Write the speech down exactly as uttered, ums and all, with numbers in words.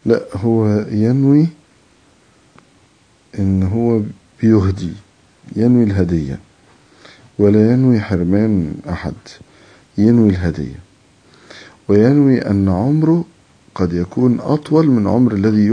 لا، هو ينوي ان هو بيهدي، ينوي الهدية ولا ينوي حرمان احد، ينوي الهدية، وينوي ان عمره قد يكون اطول من عمر الذي